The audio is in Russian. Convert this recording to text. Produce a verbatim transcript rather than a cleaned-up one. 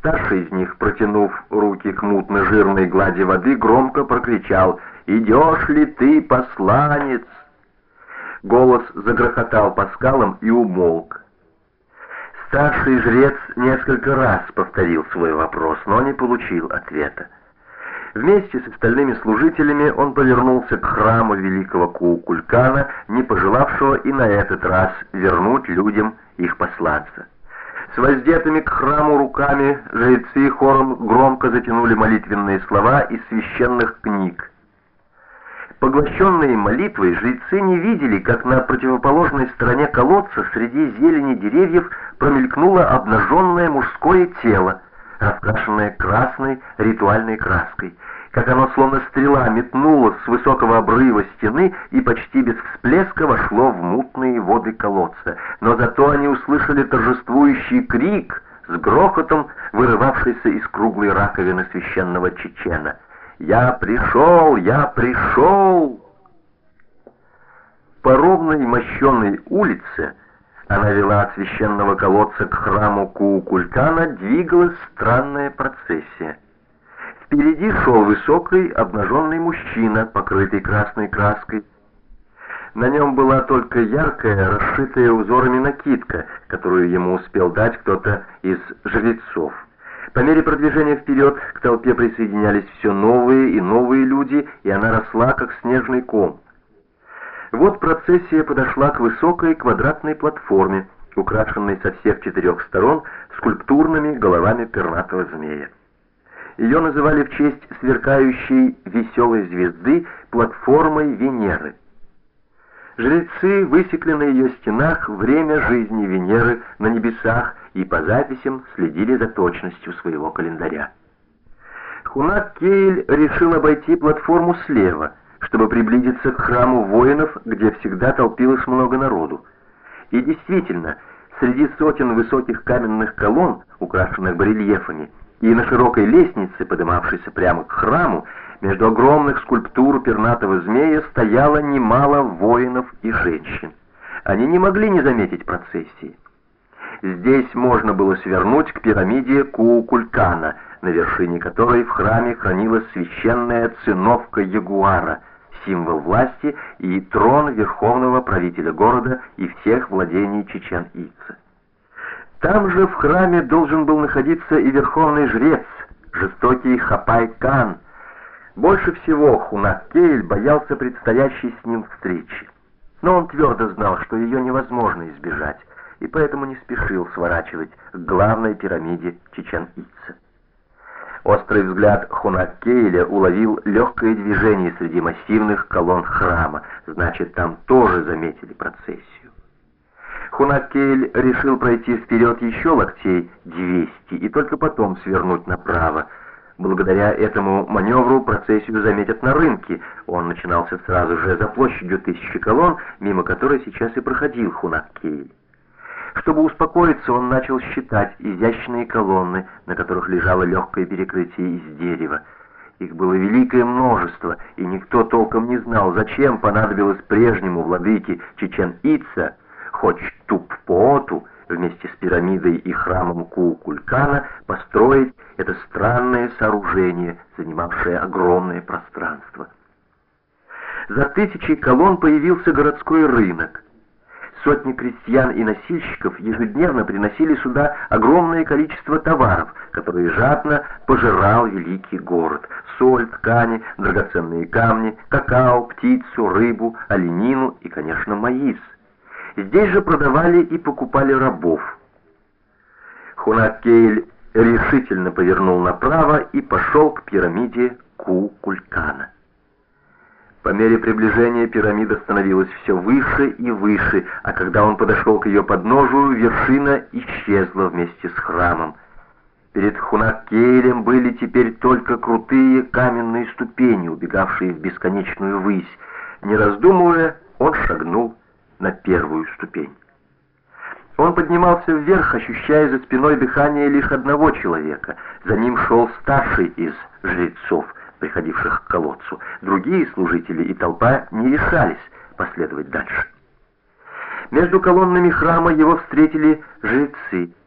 Старший из них, протянув руки к мутно-жирной глади воды, громко прокричал: «Идешь ли ты, посланец?» Голос загрохотал по скалам и умолк. Старший жрец несколько раз повторил свой вопрос, но не получил ответа. Вместе с остальными служителями он повернулся к храму великого Куукулькана, не пожелавшего и на этот раз вернуть людям их посланца. С воздетыми к храму руками жрецы хором громко затянули молитвенные слова из священных книг. Поглощенные молитвой, жрецы не видели, как на противоположной стороне колодца среди зелени деревьев промелькнуло обнаженное мужское тело, раскрашенное красной ритуальной краской, как оно словно стрела метнулось с высокого обрыва стены и почти без всплеска вошло в мутные воды колодца. Но зато они услышали торжествующий крик с грохотом, вырывавшийся из круглой раковины священного чечена. «Я пришел! Я пришел!» По ровной мощенной улице, она вела от священного колодца к храму Куукулькана, двигалась странная процессия. Впереди шел высокий обнаженный мужчина, покрытый красной краской. На нем была только яркая, расшитая узорами накидка, которую ему успел дать кто-то из жрецов. По мере продвижения вперед к толпе присоединялись все новые и новые люди, и она росла, как снежный ком. Вот процессия подошла к высокой квадратной платформе, украшенной со всех четырех сторон скульптурными головами пернатого змея. Ее называли в честь сверкающей веселой звезды платформой Венеры. Жрецы высекли на ее стенах время жизни Венеры на небесах и по записям следили за точностью своего календаря. Хунак Кейль решил обойти платформу слева, чтобы приблизиться к храму воинов, где всегда толпилось много народу. И действительно, среди сотен высоких каменных колонн, украшенных барельефами, и на широкой лестнице, поднимавшейся прямо к храму, между огромных скульптур пернатого змея стояло немало воинов и женщин. Они не могли не заметить процессии. Здесь можно было свернуть к пирамиде Куукулькана, на вершине которой в храме хранилась священная циновка ягуара, символ власти и трон верховного правителя города и всех владений Чечен-Ица. Там же в храме должен был находиться и верховный жрец, жестокий Хапай-Кан. Больше всего Хунак Кейль боялся предстоящей с ним встречи. Но он твердо знал, что ее невозможно избежать, и поэтому не спешил сворачивать к главной пирамиде Чечен-Ица. Острый взгляд Хунак Кейля уловил легкое движение среди массивных колонн храма, значит, там тоже заметили процессию. Хунак Кейль решил пройти вперед еще локтей двести и только потом свернуть направо. Благодаря этому маневру процессию заметят на рынке. Он начинался сразу же за площадью тысячи колонн, мимо которой сейчас и проходил Хунак Кейль. Чтобы успокоиться, он начал считать изящные колонны, на которых лежало легкое перекрытие из дерева. Их было великое множество, и никто толком не знал, зачем понадобилось прежнему владыке Чечен-Ица, Хочтуп-Пооту, вместе с пирамидой и храмом Куукулькана построить это странное сооружение, занимавшее огромное пространство. За тысячей колонн появился городской рынок. Сотни крестьян и носильщиков ежедневно приносили сюда огромное количество товаров, которые жадно пожирал великий город: соль, ткани, драгоценные камни, какао, птицу, рыбу, оленину и, конечно, маис. Здесь же продавали и покупали рабов. Хунак Кейль решительно повернул направо и пошел к пирамиде Куукулькана. По мере приближения пирамида становилась все выше и выше, а когда он подошел к ее подножию, вершина исчезла вместе с храмом. Перед Хунак Кейлем были теперь только крутые каменные ступени, убегавшие в бесконечную высь. Не раздумывая, он шагнул на первую ступень. Он поднимался вверх, ощущая за спиной дыхание лишь одного человека. За ним шел старший из жрецов, приходивших к колодцу. Другие служители и толпа не решались последовать дальше. Между колоннами храма его встретили жрецы.